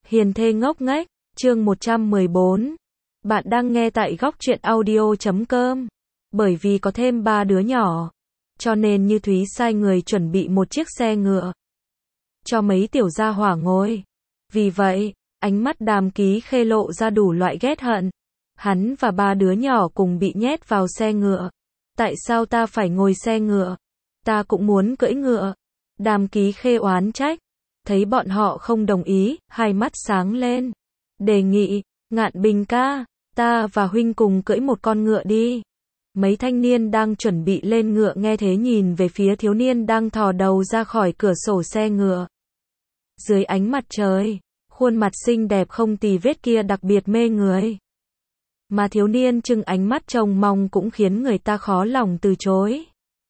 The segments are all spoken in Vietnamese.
Hiền thê ngốc nghếch, chương 114. Bạn đang nghe tại góc truyện audio.com. Bởi vì có thêm 3 đứa nhỏ, cho nên Như Thúy sai người chuẩn bị một chiếc xe ngựa cho mấy tiểu gia hỏa ngồi. Vì vậy, ánh mắt Đàm Ký Khê lộ ra đủ loại ghét hận. Hắn và 3 đứa nhỏ cùng bị nhét vào xe ngựa. Tại sao ta phải ngồi xe ngựa? Ta cũng muốn cưỡi ngựa. Đàm Ký Khê oán trách. Thấy bọn họ không đồng ý, hai mắt sáng lên. Đề nghị, Ngạn Bình ca, ta và huynh cùng cưỡi một con ngựa đi. Mấy thanh niên đang chuẩn bị lên ngựa nghe thế nhìn về phía thiếu niên đang thò đầu ra khỏi cửa sổ xe ngựa. Dưới ánh mặt trời, khuôn mặt xinh đẹp không tì vết kia đặc biệt mê người. Mà thiếu niên trừng ánh mắt trông mong cũng khiến người ta khó lòng từ chối.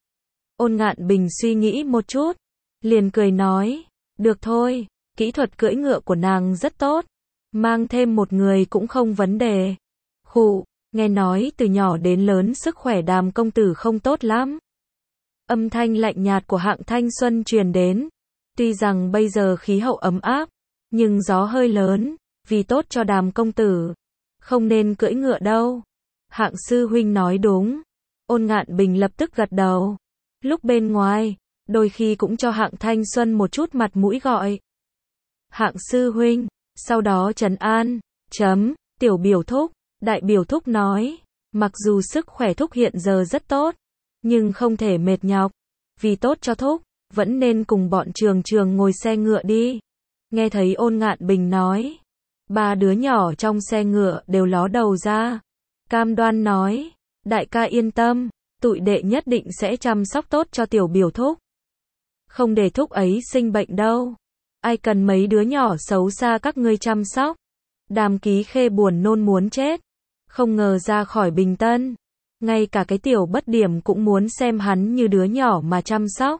Ôn Ngạn Bình suy nghĩ một chút, liền cười nói, được thôi, kỹ thuật cưỡi ngựa của nàng rất tốt, mang thêm một người cũng không vấn đề. Khụ, nghe nói từ nhỏ đến lớn sức khỏe Đàm công tử không tốt lắm. Âm thanh lạnh nhạt của Hạng Thanh Xuân truyền đến. Tuy rằng bây giờ khí hậu ấm áp, nhưng gió hơi lớn, vì tốt cho Đàm công tử, không nên cưỡi ngựa đâu. Hạng sư huynh nói đúng. Ôn Ngạn Bình lập tức gật đầu. Lúc bên ngoài, đôi khi cũng cho Hạng Thanh Xuân một chút mặt mũi gọi Hạng sư huynh, sau đó trấn an, tiểu biểu thúc, đại biểu thúc nói, mặc dù sức khỏe thúc hiện giờ rất tốt, nhưng không thể mệt nhọc, vì tốt cho thúc, vẫn nên cùng bọn Trường ngồi xe ngựa đi. Nghe thấy Ôn Ngạn Bình nói, 3 đứa nhỏ trong xe ngựa đều ló đầu ra, cam đoan nói, đại ca yên tâm, tụi đệ nhất định sẽ chăm sóc tốt cho tiểu biểu thúc. Không để thúc ấy sinh bệnh đâu. Ai cần mấy đứa nhỏ xấu xa các ngươi chăm sóc. Đàm Ký Khê buồn nôn muốn chết. Không ngờ ra khỏi Bình Tân, ngay cả cái tiểu bất điểm cũng muốn xem hắn như đứa nhỏ mà chăm sóc.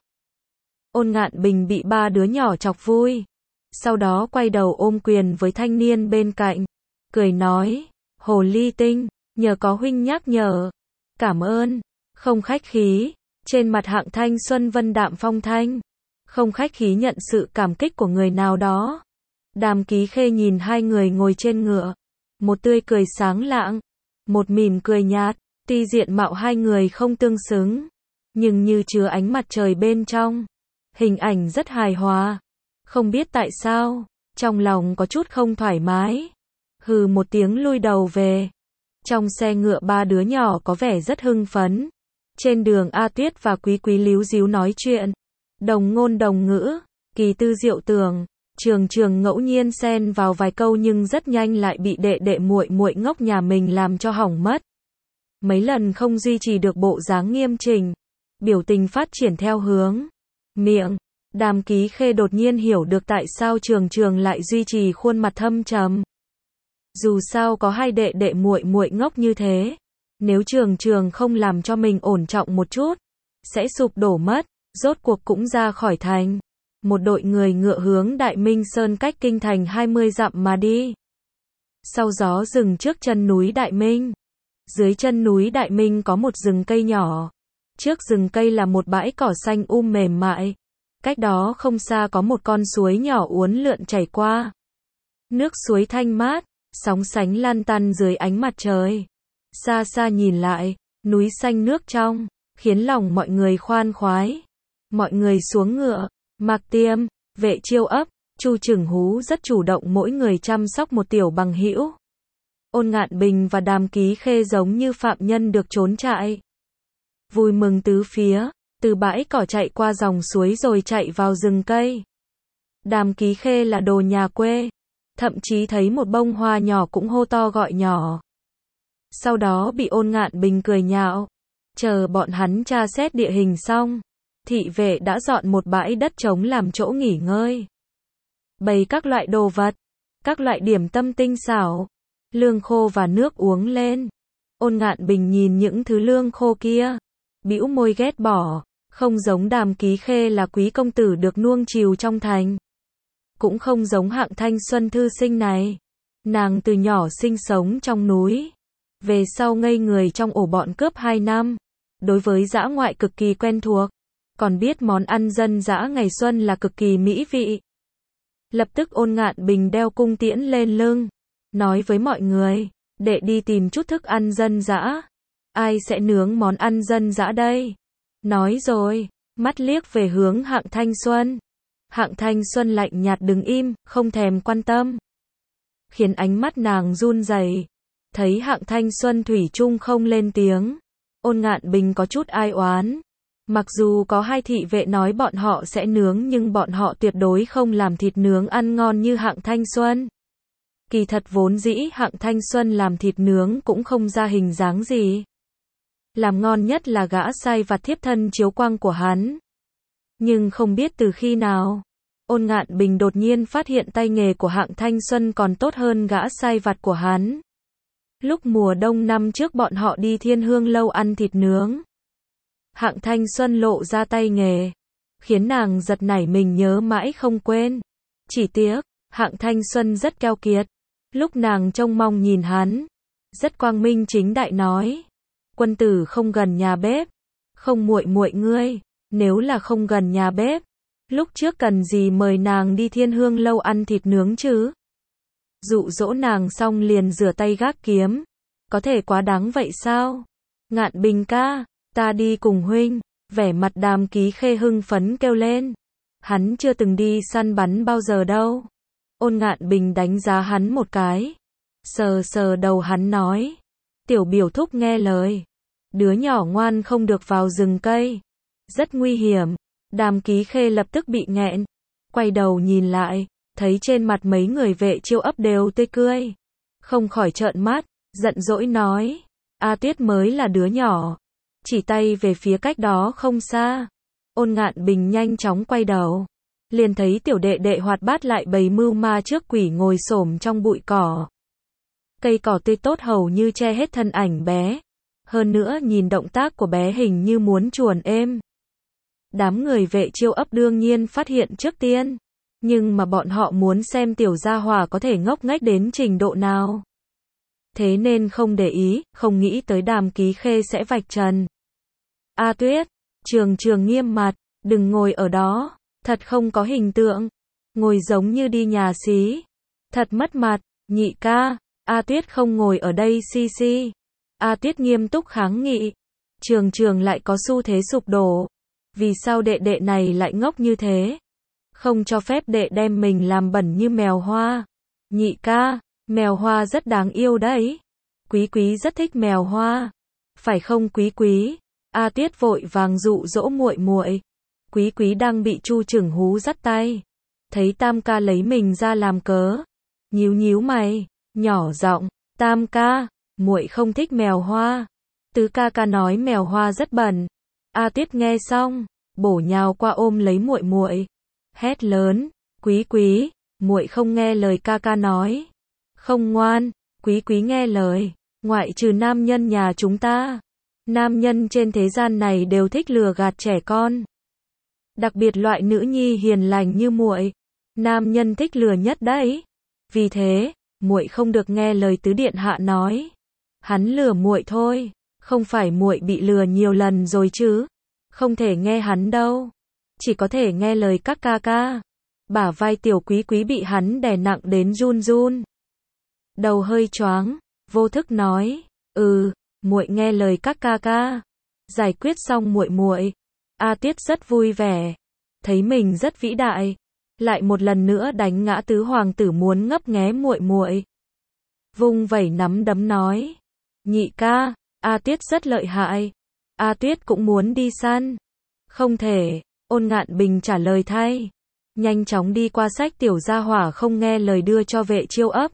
Ôn Ngạn Bình bị 3 đứa nhỏ chọc vui. Sau đó quay đầu ôm quyền với thanh niên bên cạnh. Cười nói, hồ ly tinh, nhờ có huynh nhắc nhở. Cảm ơn, không khách khí. Trên mặt Hạng Thanh Xuân vân đạm phong thanh. Không khách khí nhận sự cảm kích của người nào đó. Đàm Ký Khê nhìn hai người ngồi trên ngựa. Một tươi cười sáng lạng, một mỉm cười nhạt. Tuy diện mạo hai người không tương xứng, nhưng như chứa ánh mặt trời bên trong. Hình ảnh rất hài hòa. Không biết tại sao, trong lòng có chút không thoải mái. Hừ một tiếng lui đầu về. Trong xe ngựa 3 đứa nhỏ có vẻ rất hưng phấn. Trên đường A Tuyết và Quý Quý líu díu nói chuyện. Đồng ngôn đồng ngữ, kỳ tư diệu tưởng, Trường ngẫu nhiên xen vào vài câu nhưng rất nhanh lại bị đệ muội muội ngốc nhà mình làm cho hỏng mất. Mấy lần không duy trì được bộ dáng nghiêm chỉnh, biểu tình phát triển theo hướng miệng. Đàm Ký Khê đột nhiên hiểu được tại sao Trường lại duy trì khuôn mặt thâm trầm. Dù sao có hai đệ muội muội ngốc như thế, nếu Trường không làm cho mình ổn trọng một chút, sẽ sụp đổ mất. Rốt cuộc cũng ra khỏi thành. Một đội người ngựa hướng Đại Minh Sơn cách kinh thành 20 dặm mà đi. Sau gió rừng trước chân núi Đại Minh. Dưới chân núi Đại Minh có một rừng cây nhỏ. Trước rừng cây là một bãi cỏ xanh mềm mại. Cách đó không xa có một con suối nhỏ uốn lượn chảy qua. Nước suối thanh mát, sóng sánh lan tăn dưới ánh mặt trời. Xa xa nhìn lại, núi xanh nước trong, khiến lòng mọi người khoan khoái. Mọi người xuống ngựa, Mạc Tiêm, Vệ Chiêu Ấp, Chu Trừng Hú rất chủ động mỗi người chăm sóc một tiểu bằng hữu. Ôn Ngạn Bình và Đàm Ký Khê giống như phạm nhân được trốn trại. Vui mừng tứ phía, từ bãi cỏ chạy qua dòng suối rồi chạy vào rừng cây. Đàm Ký Khê là đồ nhà quê, thậm chí thấy một bông hoa nhỏ cũng hô to gọi nhỏ. Sau đó bị Ôn Ngạn Bình cười nhạo. Chờ bọn hắn tra xét địa hình xong, thị vệ đã dọn một bãi đất trống làm chỗ nghỉ ngơi. Bày các loại đồ vật, các loại điểm tâm tinh xảo, lương khô và nước uống lên. Ôn Ngạn Bình nhìn những thứ lương khô kia, bĩu môi ghét bỏ, không giống Đàm Ký Khê là quý công tử được nuông chiều trong thành. Cũng không giống Hạng Thanh Xuân thư sinh này. Nàng từ nhỏ sinh sống trong núi, về sau ngây người trong ổ bọn cướp 2 năm. Đối với dã ngoại cực kỳ quen thuộc. Còn biết món ăn dân dã ngày xuân là cực kỳ mỹ vị. Lập tức Ôn Ngạn Bình đeo cung tiễn lên lưng, nói với mọi người, đệ đi tìm chút thức ăn dân dã. Ai sẽ nướng món ăn dân dã đây? Nói rồi, mắt liếc về hướng Hạng Thanh Xuân. Hạng Thanh Xuân lạnh nhạt đứng im, không thèm quan tâm. Khiến ánh mắt nàng run rẩy. Thấy Hạng Thanh Xuân thủy chung không lên tiếng, Ôn Ngạn Bình có chút ai oán. Mặc dù có hai thị vệ nói bọn họ sẽ nướng nhưng bọn họ tuyệt đối không làm thịt nướng ăn ngon như Hạng Thanh Xuân. Kỳ thật vốn dĩ Hạng Thanh Xuân làm thịt nướng cũng không ra hình dáng gì. Làm ngon nhất là gã sai vặt thiếp thân chiếu quang của hắn. Nhưng không biết từ khi nào, Ôn Ngạn Bình đột nhiên phát hiện tay nghề của Hạng Thanh Xuân còn tốt hơn gã sai vặt của hắn. Lúc mùa đông năm trước bọn họ đi Thiên Hương lâu ăn thịt nướng. Hạng Thanh Xuân lộ ra tay nghề, khiến nàng giật nảy mình nhớ mãi không quên. Chỉ tiếc, Hạng Thanh Xuân rất keo kiệt. Lúc nàng trông mong nhìn hắn, rất quang minh chính đại nói, quân tử không gần nhà bếp, không muội muội ngươi, nếu là không gần nhà bếp, lúc trước cần gì mời nàng đi Thiên Hương lâu ăn thịt nướng chứ? Dụ dỗ nàng xong liền rửa tay gác kiếm, có thể quá đáng vậy sao? Ngạn Bình ca, ta đi cùng huynh. Vẻ mặt Đàm Ký Khê hưng phấn kêu lên. Hắn chưa từng đi săn bắn bao giờ đâu. Ôn Ngạn Bình đánh giá hắn một cái, sờ sờ đầu hắn nói, tiểu biểu thúc nghe lời, đứa nhỏ ngoan không được vào rừng cây, rất nguy hiểm. Đàm Ký Khê lập tức bị nghẹn, quay đầu nhìn lại, thấy trên mặt mấy người vệ chiêu ấp đều tươi cười, không khỏi trợn mắt, giận dỗi nói, A Tuyết mới là đứa nhỏ. Chỉ tay về phía cách đó không xa. Ôn Ngạn Bình nhanh chóng quay đầu, liền thấy tiểu đệ đệ hoạt bát lại bày mưu ma trước quỷ ngồi xổm trong bụi cỏ. Cây cỏ tươi tốt hầu như che hết thân ảnh bé. Hơn nữa nhìn động tác của bé hình như muốn chuồn êm. Đám người vệ chiêu ấp đương nhiên phát hiện trước tiên. Nhưng mà bọn họ muốn xem tiểu gia hỏa có thể ngốc nghếch đến trình độ nào. Thế nên không để ý, không nghĩ tới Đàm Ký Khê sẽ vạch trần. A Tuyết, Trường Trường nghiêm mặt, đừng ngồi ở đó, thật không có hình tượng, ngồi giống như đi nhà xí, thật mất mặt. Nhị ca, A Tuyết không ngồi ở đây si si. A Tuyết nghiêm túc kháng nghị. Trường Trường lại có xu thế sụp đổ. Vì sao đệ đệ này lại ngốc như thế? Không cho phép đệ đem mình làm bẩn như mèo hoa. Nhị ca, mèo hoa rất đáng yêu đấy. Quý quý rất thích mèo hoa. Phải không quý quý? A Tuyết vội vàng dụ dỗ muội muội. Quý quý đang bị Chu Trừng Hú dắt tay. Thấy Tam ca lấy mình ra làm cớ. Nhíu nhíu mày, nhỏ giọng, Tam ca, muội không thích mèo hoa. Tứ ca ca nói mèo hoa rất bẩn. A Tuyết nghe xong, bổ nhào qua ôm lấy muội muội, hét lớn, quý quý, muội không nghe lời ca ca nói. Không ngoan, quý quý nghe lời, ngoại trừ nam nhân nhà chúng ta. Nam nhân trên thế gian này đều thích lừa gạt trẻ con. Đặc biệt loại nữ nhi hiền lành như muội, nam nhân thích lừa nhất đấy. Vì thế, muội không được nghe lời tứ điện hạ nói. Hắn lừa muội thôi, không phải muội bị lừa nhiều lần rồi chứ. Không thể nghe hắn đâu, chỉ có thể nghe lời các ca ca. Bả vai tiểu quý quý bị hắn đè nặng đến run run. Đầu hơi choáng, vô thức nói, muội nghe lời các ca ca. Giải quyết xong muội muội, A Tuyết rất vui vẻ, thấy mình rất vĩ đại, lại một lần nữa đánh ngã tứ hoàng tử muốn ngấp nghé muội muội. Vung vẩy nắm đấm nói, nhị ca, A Tuyết rất lợi hại. A Tuyết cũng muốn đi săn. Không thể, Ôn Ngạn Bình trả lời thay. Nhanh chóng đi qua sách tiểu gia hỏa không nghe lời đưa cho vệ chiêu ấp.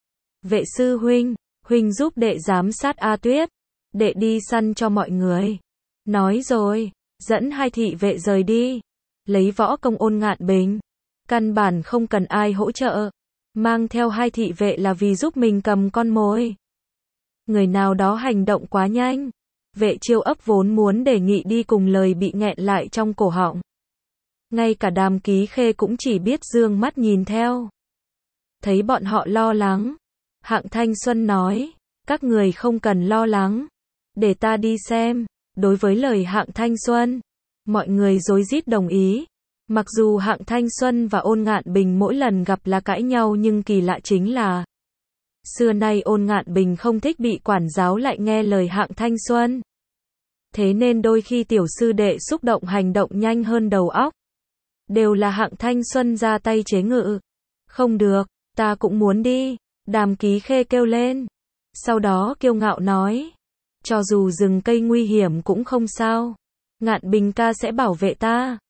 Vệ sư huynh, huynh giúp đệ giám sát A Tuyết. Đệ đi săn cho mọi người. Nói rồi, dẫn hai thị vệ rời đi. Lấy võ công Ôn Ngạn Bình. Căn bản không cần ai hỗ trợ. Mang theo hai thị vệ là vì giúp mình cầm con mồi. Người nào đó hành động quá nhanh. Vệ chiêu ấp vốn muốn đề nghị đi cùng lời bị nghẹn lại trong cổ họng. Ngay cả Đàm Ký Khê cũng chỉ biết dương mắt nhìn theo. Thấy bọn họ lo lắng, Hạng Thanh Xuân nói, các người không cần lo lắng, để ta đi xem. Đối với lời Hạng Thanh Xuân, mọi người rối rít đồng ý. Mặc dù Hạng Thanh Xuân và Ôn Ngạn Bình mỗi lần gặp là cãi nhau nhưng kỳ lạ chính là xưa nay Ôn Ngạn Bình không thích bị quản giáo lại nghe lời Hạng Thanh Xuân. Thế nên đôi khi tiểu sư đệ xúc động hành động nhanh hơn đầu óc. Đều là Hạng Thanh Xuân ra tay chế ngự. Không được, ta cũng muốn đi. Đàm Ký Khê kêu lên. Sau đó kiêu ngạo nói. Cho dù rừng cây nguy hiểm cũng không sao. Ngạn Bình ca sẽ bảo vệ ta.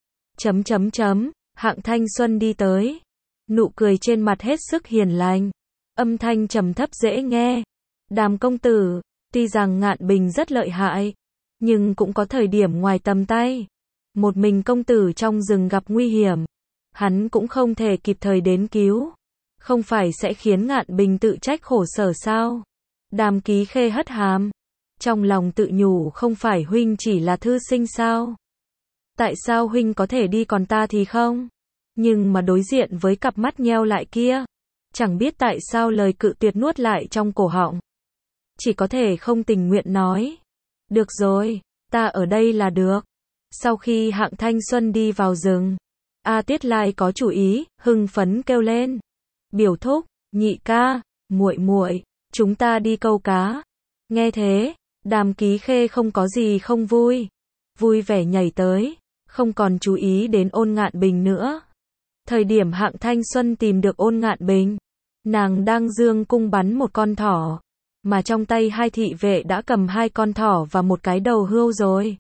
Hạng Thanh Xuân đi tới. Nụ cười trên mặt hết sức hiền lành. Âm thanh trầm thấp dễ nghe. Đàm công tử, tuy rằng Ngạn Bình rất lợi hại, nhưng cũng có thời điểm ngoài tầm tay. Một mình công tử trong rừng gặp nguy hiểm, hắn cũng không thể kịp thời đến cứu. Không phải sẽ khiến Ngạn Bình tự trách khổ sở sao? Đàm Ký Khê hất hàm. Trong lòng tự nhủ không phải huynh chỉ là thư sinh sao? Tại sao huynh có thể đi còn ta thì không? Nhưng mà đối diện với cặp mắt nheo lại kia, chẳng biết tại sao lời cự tuyệt nuốt lại trong cổ họng. Chỉ có thể không tình nguyện nói. Được rồi, ta ở đây là được. Sau khi Hạng Thanh Xuân đi vào rừng, A Tiết Lai có chủ ý, hưng phấn kêu lên. Biểu thúc, nhị ca, muội muội, chúng ta đi câu cá. Nghe thế, Đàm Ký Khê không có gì không vui. Vui vẻ nhảy tới, không còn chú ý đến Ôn Ngạn Bình nữa. Thời điểm Hạng Thanh Xuân tìm được Ôn Ngạn Bình, nàng đang dương cung bắn một con thỏ, mà trong tay hai thị vệ đã cầm hai con thỏ và một cái đầu hươu rồi.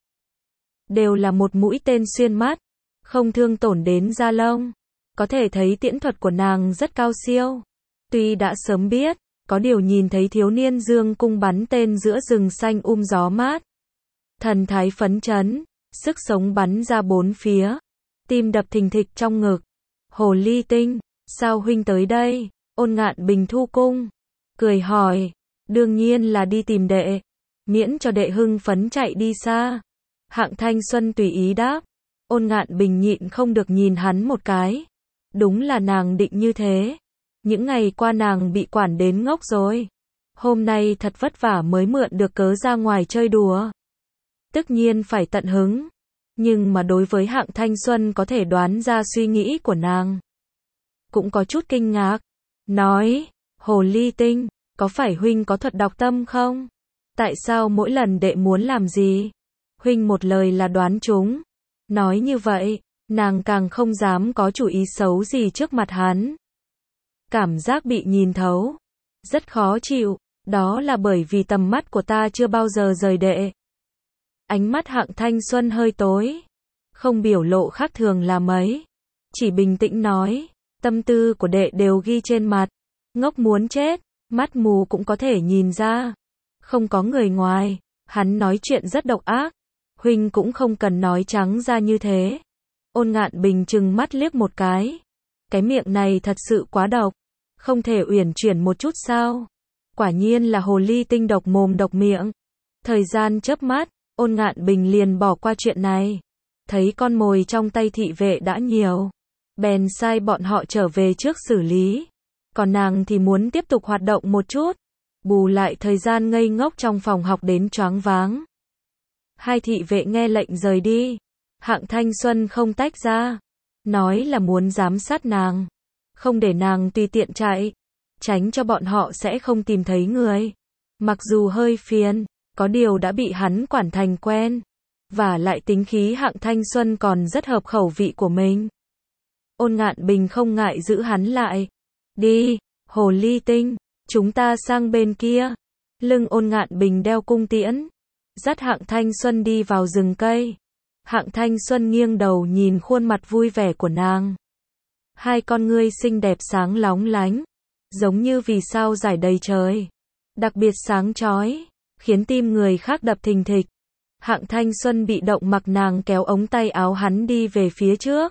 Đều là một mũi tên xuyên mắt, không thương tổn đến da lông. Có thể thấy tiễn thuật của nàng rất cao siêu. Tuy đã sớm biết, có điều nhìn thấy thiếu niên dương cung bắn tên giữa rừng xanh gió mát. Thần thái phấn chấn, sức sống bắn ra bốn phía. Tim đập thình thịch trong ngực. Hồ ly tinh, sao huynh tới đây? Ôn Ngạn Bình thu cung, cười hỏi. Đương nhiên là đi tìm đệ, miễn cho đệ hưng phấn chạy đi xa. Hạng Thanh Xuân tùy ý đáp. Ôn Ngạn Bình nhịn không được nhìn hắn một cái. Đúng là nàng định như thế. Những ngày qua nàng bị quản đến ngốc rồi. Hôm nay thật vất vả mới mượn được cớ ra ngoài chơi đùa. Tất nhiên phải tận hứng. Nhưng mà đối với Hạng Thanh Xuân có thể đoán ra suy nghĩ của nàng, cũng có chút kinh ngạc. Nói, hồ ly tinh, có phải huynh có thuật đọc tâm không? Tại sao mỗi lần đệ muốn làm gì, huynh một lời là đoán trúng? Nói như vậy, nàng càng không dám có chủ ý xấu gì trước mặt hắn. Cảm giác bị nhìn thấu, rất khó chịu, đó là bởi vì tầm mắt của ta chưa bao giờ rời đệ. Ánh mắt Hạng Thanh Xuân hơi tối, không biểu lộ khác thường là mấy, chỉ bình tĩnh nói, tâm tư của đệ đều ghi trên mặt, ngốc muốn chết, mắt mù cũng có thể nhìn ra, không có người ngoài. Hắn nói chuyện rất độc ác, huynh cũng không cần nói trắng ra như thế. Ôn Ngạn Bình trừng mắt liếc một cái miệng này thật sự quá độc, không thể uyển chuyển một chút sao? Quả nhiên là hồ ly tinh độc mồm độc miệng. Thời gian chớp mắt, Ôn Ngạn Bình liền bỏ qua chuyện này. Thấy con mồi trong tay thị vệ đã nhiều, bèn sai bọn họ trở về trước xử lý. Còn nàng thì muốn tiếp tục hoạt động một chút, bù lại thời gian ngây ngốc trong phòng học đến choáng váng. Hai thị vệ nghe lệnh rời đi. Hạng Thanh Xuân không tách ra, nói là muốn giám sát nàng, không để nàng tùy tiện chạy, tránh cho bọn họ sẽ không tìm thấy người. Mặc dù hơi phiền, có điều đã bị hắn quản thành quen, và lại tính khí Hạng Thanh Xuân còn rất hợp khẩu vị của mình. Ôn Ngạn Bình không ngại giữ hắn lại. Đi, hồ ly tinh, chúng ta sang bên kia. Lưng Ôn Ngạn Bình đeo cung tiễn, dắt Hạng Thanh Xuân đi vào rừng cây. Hạng Thanh Xuân nghiêng đầu nhìn khuôn mặt vui vẻ của nàng. Hai con ngươi xinh đẹp sáng lóng lánh, giống như vì sao rải đầy trời, đặc biệt sáng chói, khiến tim người khác đập thình thịch. Hạng Thanh Xuân bị động mặc nàng kéo ống tay áo hắn đi về phía trước.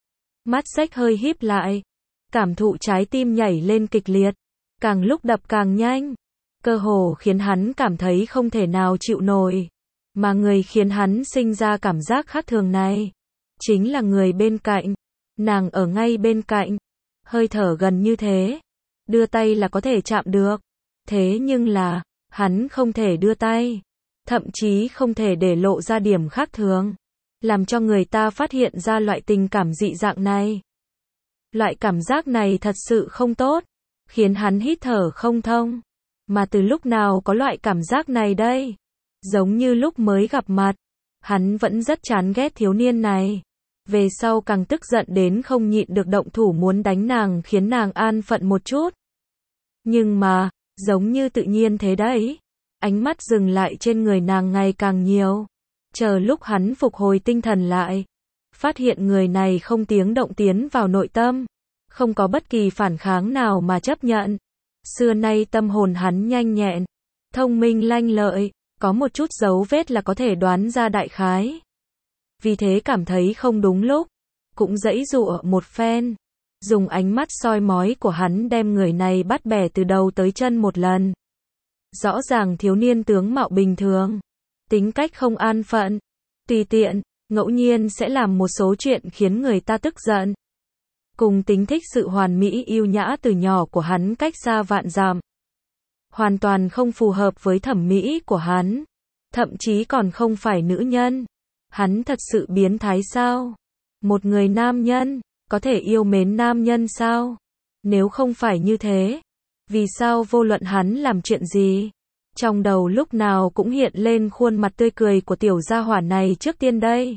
Mắt xếch hơi híp lại, cảm thụ trái tim nhảy lên kịch liệt, càng lúc đập càng nhanh, cơ hồ khiến hắn cảm thấy không thể nào chịu nổi. Mà người khiến hắn sinh ra cảm giác khác thường này, chính là người bên cạnh. Nàng ở ngay bên cạnh, hơi thở gần như thế, đưa tay là có thể chạm được. Thế nhưng là, hắn không thể đưa tay, thậm chí không thể để lộ ra điểm khác thường. làm cho người ta phát hiện ra loại tình cảm dị dạng này. Loại cảm giác này thật sự không tốt, khiến hắn hít thở không thông. Mà từ lúc nào có loại cảm giác này đây? Giống như lúc mới gặp mặt, hắn vẫn rất chán ghét thiếu niên này. Về sau càng tức giận đến không nhịn được động thủ muốn đánh nàng, khiến nàng an phận một chút. Nhưng mà, giống như tự nhiên thế đấy. Ánh mắt dừng lại trên người nàng ngày càng nhiều. Chờ lúc hắn phục hồi tinh thần lại, phát hiện người này không tiếng động tiến vào nội tâm, không có bất kỳ phản kháng nào mà chấp nhận. Xưa nay tâm hồn hắn nhanh nhẹn, thông minh lanh lợi, có một chút dấu vết là có thể đoán ra đại khái. Vì thế cảm thấy không đúng lúc, cũng giãy giụa một phen, dùng ánh mắt soi mói của hắn đem người này bắt bẻ từ đầu tới chân một lần. Rõ ràng thiếu niên tướng mạo bình thường, tính cách không an phận, tùy tiện, ngẫu nhiên sẽ làm một số chuyện khiến người ta tức giận. Cùng tính thích sự hoàn mỹ yêu nhã từ nhỏ của hắn cách xa vạn dặm. Hoàn toàn không phù hợp với thẩm mỹ của hắn. Thậm chí còn không phải nữ nhân. Hắn thật sự biến thái sao? Một người nam nhân, có thể yêu mến nam nhân sao? Nếu không phải như thế, vì sao vô luận hắn làm chuyện gì? Trong đầu lúc nào cũng hiện lên khuôn mặt tươi cười của tiểu gia hỏa này trước tiên đây.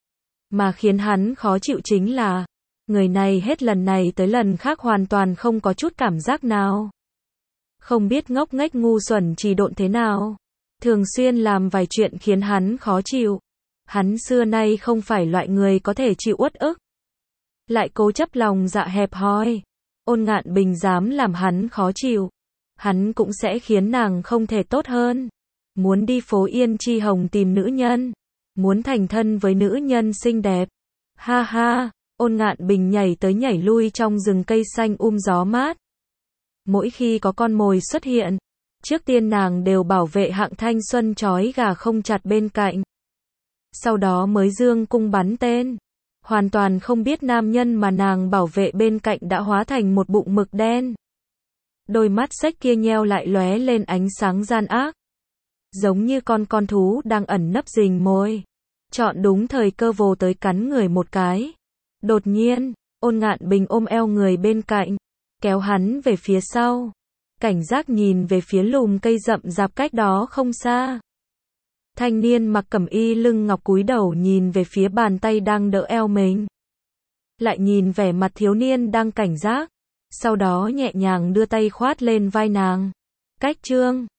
Mà khiến hắn khó chịu chính là, người này hết lần này tới lần khác hoàn toàn không có chút cảm giác nào. Không biết ngốc nghếch ngu xuẩn trì độn thế nào. Thường xuyên làm vài chuyện khiến hắn khó chịu. Hắn xưa nay không phải loại người có thể chịu uất ức. Lại cố chấp lòng dạ hẹp hòi. Ôn Ngạn Bình dám làm hắn khó chịu. Hắn cũng sẽ khiến nàng không thể tốt hơn. Muốn đi phố Yên Chi Hồng tìm nữ nhân. Muốn thành thân với nữ nhân xinh đẹp. Ha ha, Ôn Ngạn Bình nhảy tới nhảy lui trong rừng cây xanh gió mát. Mỗi khi có con mồi xuất hiện, trước tiên nàng đều bảo vệ hạng thanh xuân trói gà không chặt bên cạnh. Sau đó mới dương cung bắn tên. Hoàn toàn không biết nam nhân mà nàng bảo vệ bên cạnh đã hóa thành một bụng mực đen. Đôi mắt xếch kia nheo lại lóe lên ánh sáng gian ác. Giống như con thú đang ẩn nấp rình mồi. Chọn đúng thời cơ vồ tới cắn người một cái. Đột nhiên, Ôn Ngạn Bình ôm eo người bên cạnh, kéo hắn về phía sau. Cảnh giác nhìn về phía lùm cây rậm rạp cách đó không xa. Thanh niên mặc cẩm y lưng ngọc cúi đầu nhìn về phía bàn tay đang đỡ eo mình. Lại nhìn vẻ mặt thiếu niên đang cảnh giác. Sau đó nhẹ nhàng đưa tay khoát lên vai nàng. Cách chương